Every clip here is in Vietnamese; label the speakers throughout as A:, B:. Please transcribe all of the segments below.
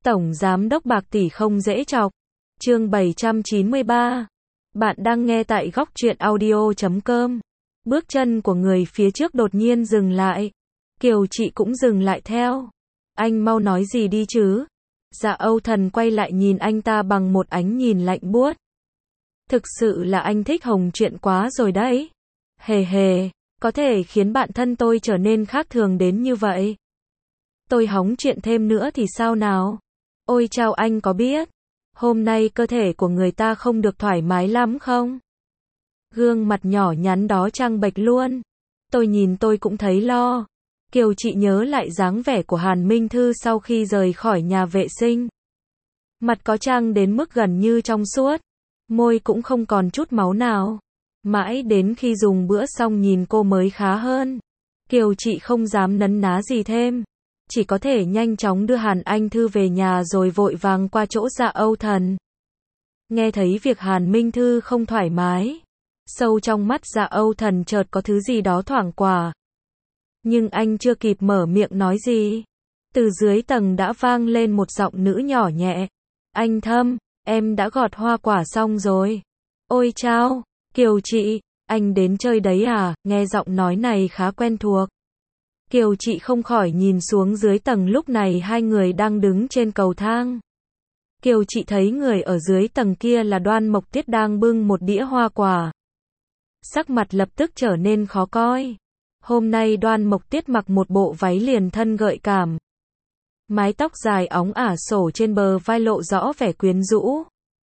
A: Tổng Giám đốc Bạc Tỷ không dễ chọc. Chương 793. Bạn đang nghe tại góc truyện audio.com. Bước chân của người phía trước đột nhiên dừng lại. Kiều Chị cũng dừng lại theo. Anh mau nói gì đi chứ? Dạ Âu Thần quay lại nhìn anh ta bằng một ánh nhìn lạnh buốt. Thực sự là anh thích Hồng chuyện quá rồi đấy. Hề hề, có thể khiến bạn thân tôi trở nên khác thường đến như vậy. Tôi hóng chuyện thêm nữa thì sao nào? Ôi chao, anh có biết hôm nay cơ thể của người ta không được thoải mái lắm không? Gương mặt nhỏ nhắn đó trắng bệch luôn. Tôi nhìn tôi cũng thấy lo. Kiều Chị nhớ lại dáng vẻ của Hàn Minh Thư sau khi rời khỏi nhà vệ sinh. Mặt có trang đến mức gần như trong suốt, môi cũng không còn chút máu nào. Mãi đến khi dùng bữa xong nhìn cô mới khá hơn. Kiều Chị không dám nấn ná gì thêm, chỉ có thể nhanh chóng đưa Hàn Anh Thư về nhà rồi vội vàng qua chỗ Dạ Âu Thần. Nghe thấy việc Hàn Minh Thư không thoải mái, sâu trong mắt Dạ Âu Thần chợt có thứ gì đó thoảng qua. Nhưng anh chưa kịp mở miệng nói gì, từ dưới tầng đã vang lên một giọng nữ nhỏ nhẹ. Anh Thâm, em đã gọt hoa quả xong rồi. Ôi chao, Kiều Chị, anh đến chơi đấy à? Nghe giọng nói này khá quen thuộc. Kiều Chị không khỏi nhìn xuống dưới tầng, lúc này hai người đang đứng trên cầu thang. Kiều Chị thấy người ở dưới tầng kia là Đoan Mộc Tiết đang bưng một đĩa hoa quả. Sắc mặt lập tức trở nên khó coi. Hôm nay Đoan Mộc Tiết mặc một bộ váy liền thân gợi cảm. Mái tóc dài óng ả xổ trên bờ vai lộ rõ vẻ quyến rũ.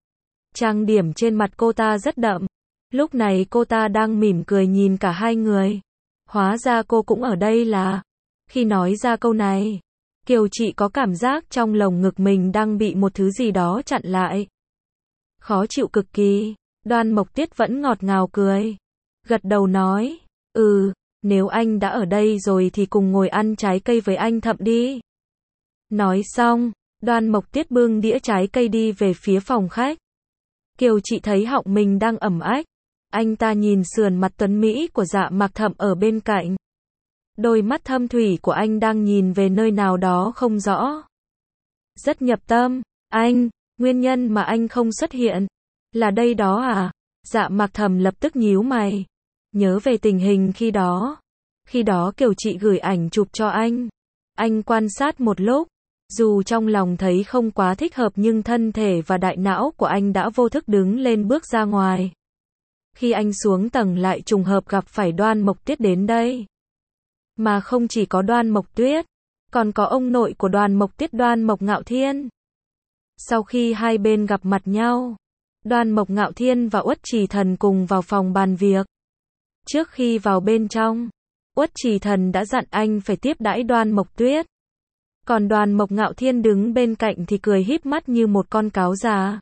A: Trang điểm trên mặt cô ta rất đậm. Lúc này cô ta đang mỉm cười nhìn cả hai người. Hóa ra cô cũng ở đây là. Khi nói ra câu này, Kiều Chị có cảm giác trong lồng ngực mình đang bị một thứ gì đó chặn lại. Khó chịu cực kỳ. Đoan Mộc Tiết vẫn ngọt ngào cười. Gật đầu nói, nếu anh đã ở đây rồi thì cùng ngồi ăn trái cây với anh Thậm đi. Nói xong, Đoan Mộc Tiết bưng đĩa trái cây đi về phía phòng khách. Kiều Chị thấy họng mình đang ẩm ách. Anh ta nhìn sườn mặt tuấn mỹ của Dạ Mạc Thậm ở bên cạnh. Đôi mắt thâm thủy của anh đang nhìn về nơi nào đó không rõ. Rất nhập tâm. Anh, nguyên nhân mà anh không xuất hiện là đây đó à? Dạ Mạc Thậm lập tức nhíu mày. Nhớ về tình hình khi đó. Khi đó Kiều Chị gửi ảnh chụp cho anh. Anh quan sát một lúc. Dù trong lòng thấy không quá thích hợp nhưng thân thể và đại não của anh đã vô thức đứng lên bước ra ngoài. Khi anh xuống tầng lại trùng hợp gặp phải Đoan Mộc Tiết đến đây. Mà không chỉ có Đoan Mộc Tuyết, còn có ông nội của Đoan Mộc Tiết, Đoan Mộc Ngạo Thiên. Sau khi hai bên gặp mặt nhau, Đoan Mộc Ngạo Thiên và Uất Trì Thần cùng vào phòng bàn việc. Trước khi vào bên trong, Uất Trì Thần đã dặn anh phải tiếp đãi Đoan Mộc Tuyết. Còn Đoan Mộc Ngạo Thiên đứng bên cạnh thì cười híp mắt như một con cáo già.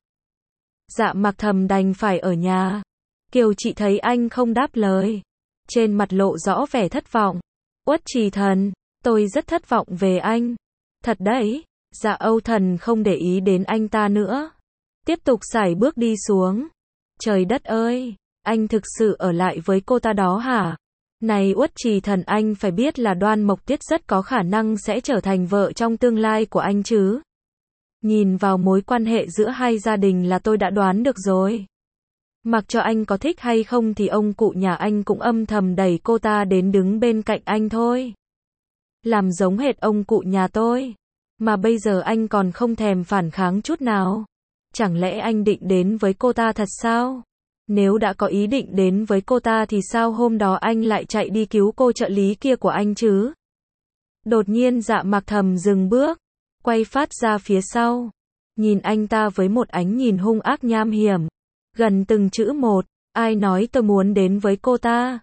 A: Dạ Mạc Thậm đành phải ở nhà. Kiều Chị thấy anh không đáp lời, trên mặt lộ rõ vẻ thất vọng. Uất Trì Thần, tôi rất thất vọng về anh. Thật đấy. Dạ Âu Thần không để ý đến anh ta nữa, tiếp tục sải bước đi xuống. Trời đất ơi, anh thực sự ở lại với cô ta đó hả? Này Uất Trì Thần, anh phải biết là Đoan Mộc Tiết rất có khả năng sẽ trở thành vợ trong tương lai của anh chứ. Nhìn vào mối quan hệ giữa hai gia đình là tôi đã đoán được rồi. Mặc cho anh có thích hay không thì ông cụ nhà anh cũng âm thầm đẩy cô ta đến đứng bên cạnh anh thôi. Làm giống hệt ông cụ nhà tôi. Mà bây giờ anh còn không thèm phản kháng chút nào. Chẳng lẽ anh định đến với cô ta thật sao? Nếu đã có ý định đến với cô ta thì sao hôm đó anh lại chạy đi cứu cô trợ lý kia của anh chứ? Đột nhiên Dạ Mạc Thậm dừng bước, quay phát ra phía sau, nhìn anh ta với một ánh nhìn hung ác nham hiểm, gần từng chữ một. Ai nói tôi muốn đến với cô ta?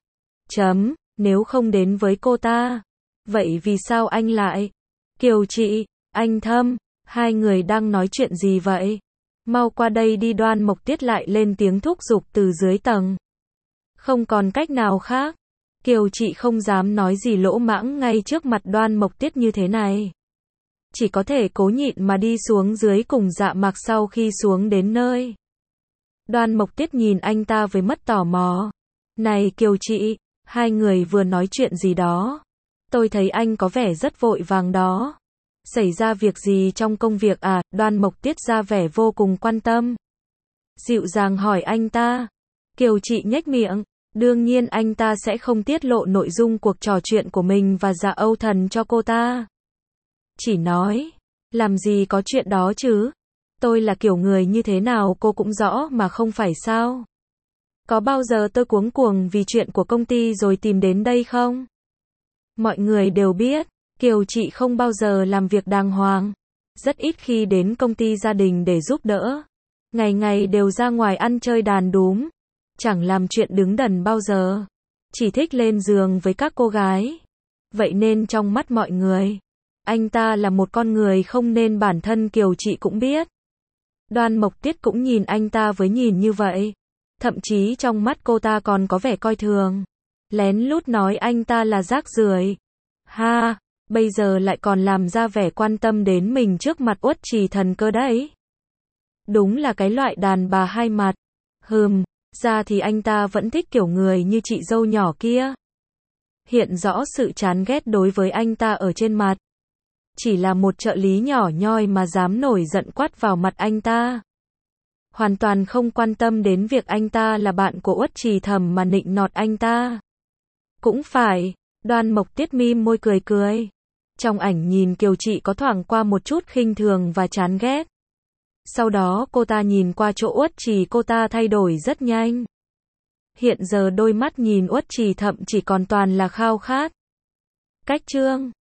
A: Nếu không đến với cô ta, vậy vì sao anh lại? Kiều Chị, anh Thâm, hai người đang nói chuyện gì vậy? Mau qua đây đi. Đoan Mộc Tiết lại lên tiếng thúc giục từ dưới tầng. Không còn cách nào khác, Kiều Chị không dám nói gì lỗ mãng ngay trước mặt Đoan Mộc Tiết như thế này. Chỉ có thể cố nhịn mà đi xuống dưới cùng Dạ Mạc. Sau khi xuống đến nơi, Đoan Mộc Tiết nhìn anh ta với mắt tò mò. Này Kiều Chị, hai người vừa nói chuyện gì đó? Tôi thấy anh có vẻ rất vội vàng đó. Xảy ra việc gì trong công việc à? Đoan Mộc Tiết ra vẻ vô cùng quan tâm. Dịu dàng hỏi anh ta. Kiều Trị nhếch miệng. Đương nhiên anh ta sẽ không tiết lộ nội dung cuộc trò chuyện của mình và Dạ Âu Thần cho cô ta. Chỉ nói, làm gì có chuyện đó chứ? Tôi là kiểu người như thế nào cô cũng rõ mà không phải sao? Có bao giờ tôi cuống cuồng vì chuyện của công ty rồi tìm đến đây không? Mọi người đều biết, Kiều Trị không bao giờ làm việc đàng hoàng. Rất ít khi đến công ty gia đình để giúp đỡ. Ngày ngày đều ra ngoài ăn chơi đàn đúm. Chẳng làm chuyện đứng đần bao giờ. Chỉ thích lên giường với các cô gái. Vậy nên trong mắt mọi người, anh ta là một con người không nên bản thân Kiều Trị cũng biết. Đoan Mộc Tiết cũng nhìn anh ta với nhìn như vậy. Thậm chí trong mắt cô ta còn có vẻ coi thường. Lén lút nói anh ta là rác rưởi. Ha, bây giờ lại còn làm ra vẻ quan tâm đến mình trước mặt Uất Trì Thần cơ đấy. Đúng là cái loại đàn bà hai mặt. Ra thì anh ta vẫn thích kiểu người như chị dâu nhỏ kia. Hiện rõ sự chán ghét đối với anh ta ở trên mặt. Chỉ là một trợ lý nhỏ nhoi mà dám nổi giận quát vào mặt anh ta. Hoàn toàn không quan tâm đến việc anh ta là bạn của Uất Trì Thẩm mà nịnh nọt anh ta. Cũng phải, Đoan Mộc Tiết mím môi cười cười. Trong ảnh nhìn Kiều Trị có thoảng qua một chút khinh thường và chán ghét. Sau đó cô ta nhìn qua chỗ Uất Trì, cô ta thay đổi rất nhanh. Hiện giờ đôi mắt nhìn Uất Trì Thẩm chỉ còn toàn là khao khát. Cách chương